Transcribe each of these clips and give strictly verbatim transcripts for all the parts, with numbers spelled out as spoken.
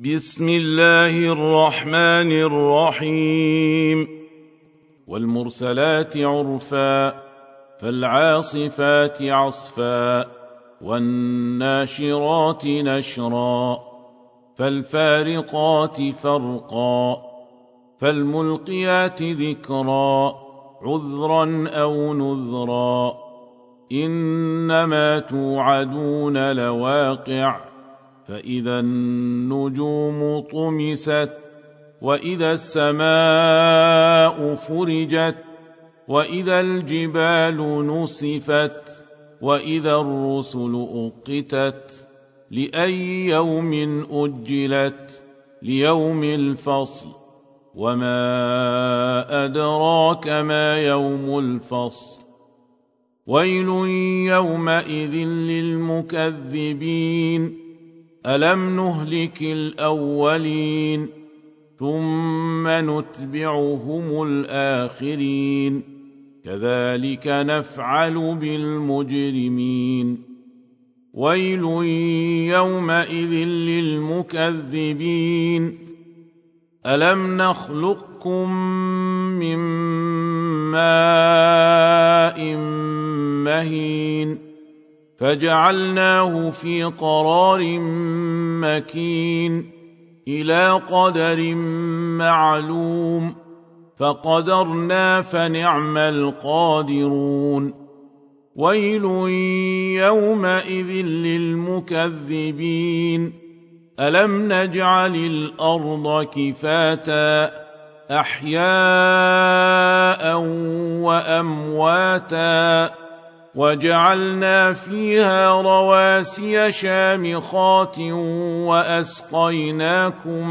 بسم الله الرحمن الرحيم والمرسلات عرفا فالعاصفات عصفا والناشرات نشرا فالفارقات فرقا فالملقيات ذكرا عذرا أو نذرا إنما توعدون لواقع فإذا النجوم طمست وإذا السماء فرجت وإذا الجبال نسفت وإذا الرسل أقتت لأي يوم أجلت ليوم الفصل وما أدراك ما يوم الفصل ويل يومئذ للمكذبين ألم نهلك الأولين ثم نتبعهم الآخرين كذلك نفعل بالمجرمين ويل يومئذ للمكذبين ألم نخلقكم من ماء مهين فجعلناه في قرار مكين إلى قدر معلوم فقدرنا فنعم القادرون ويل يومئذ للمكذبين ألم نجعل الأرض كفاتا أحياء وأمواتا وجعلنا فيها رواسي شامخات وأسقيناكم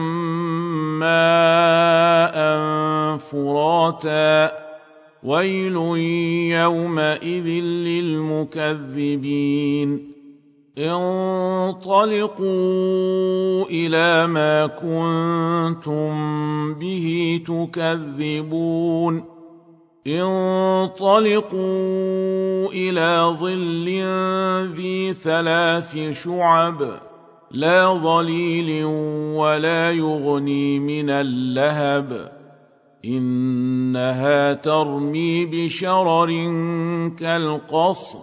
ماء فراتا ويل يومئذ للمكذبين انطلقوا إلى ما كنتم به تكذبون انطلقوا إلى ظل ذي ثلاث شعب لا ظليل ولا يغني من اللهب إنها ترمي بشرر كالقصر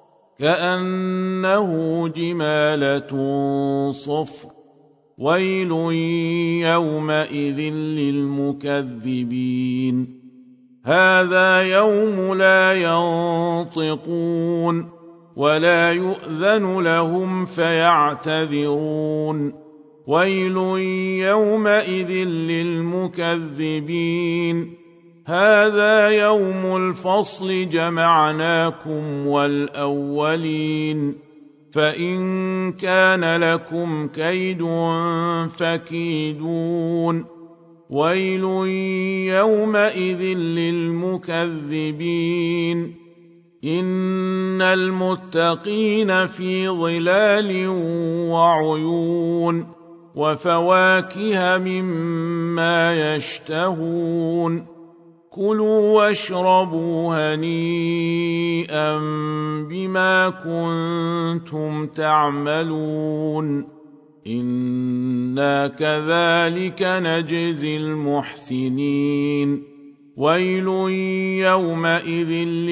كأنه جمالة صفر ويل يومئذ للمكذبين هذا يوم لا ينطقون ولا يؤذن لهم فيعتذرون ويل يومئذ للمكذبين هذا يوم الفصل جمعناكم والأولين فإن كان لكم كيد فكيدون ويل يومئذ للمكذبين إن المتقين في ظلال وعيون وفواكه مما يشتهون كلوا واشربوا هنيئا بما كنتم تعملون إنا كذلك نجزي المحسنين ويل يومئذ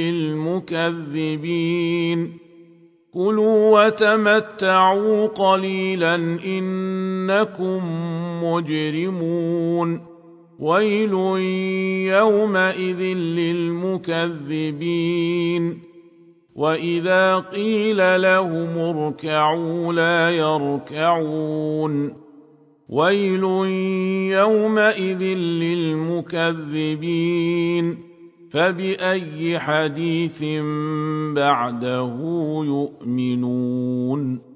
للمكذبين كلوا وتمتعوا قليلا إنكم مجرمون ويل يومئذ للمكذبين وإذا قيل لهم اركعوا لا يركعون ويل يومئذ للمكذبين فبأي حديث بعده يؤمنون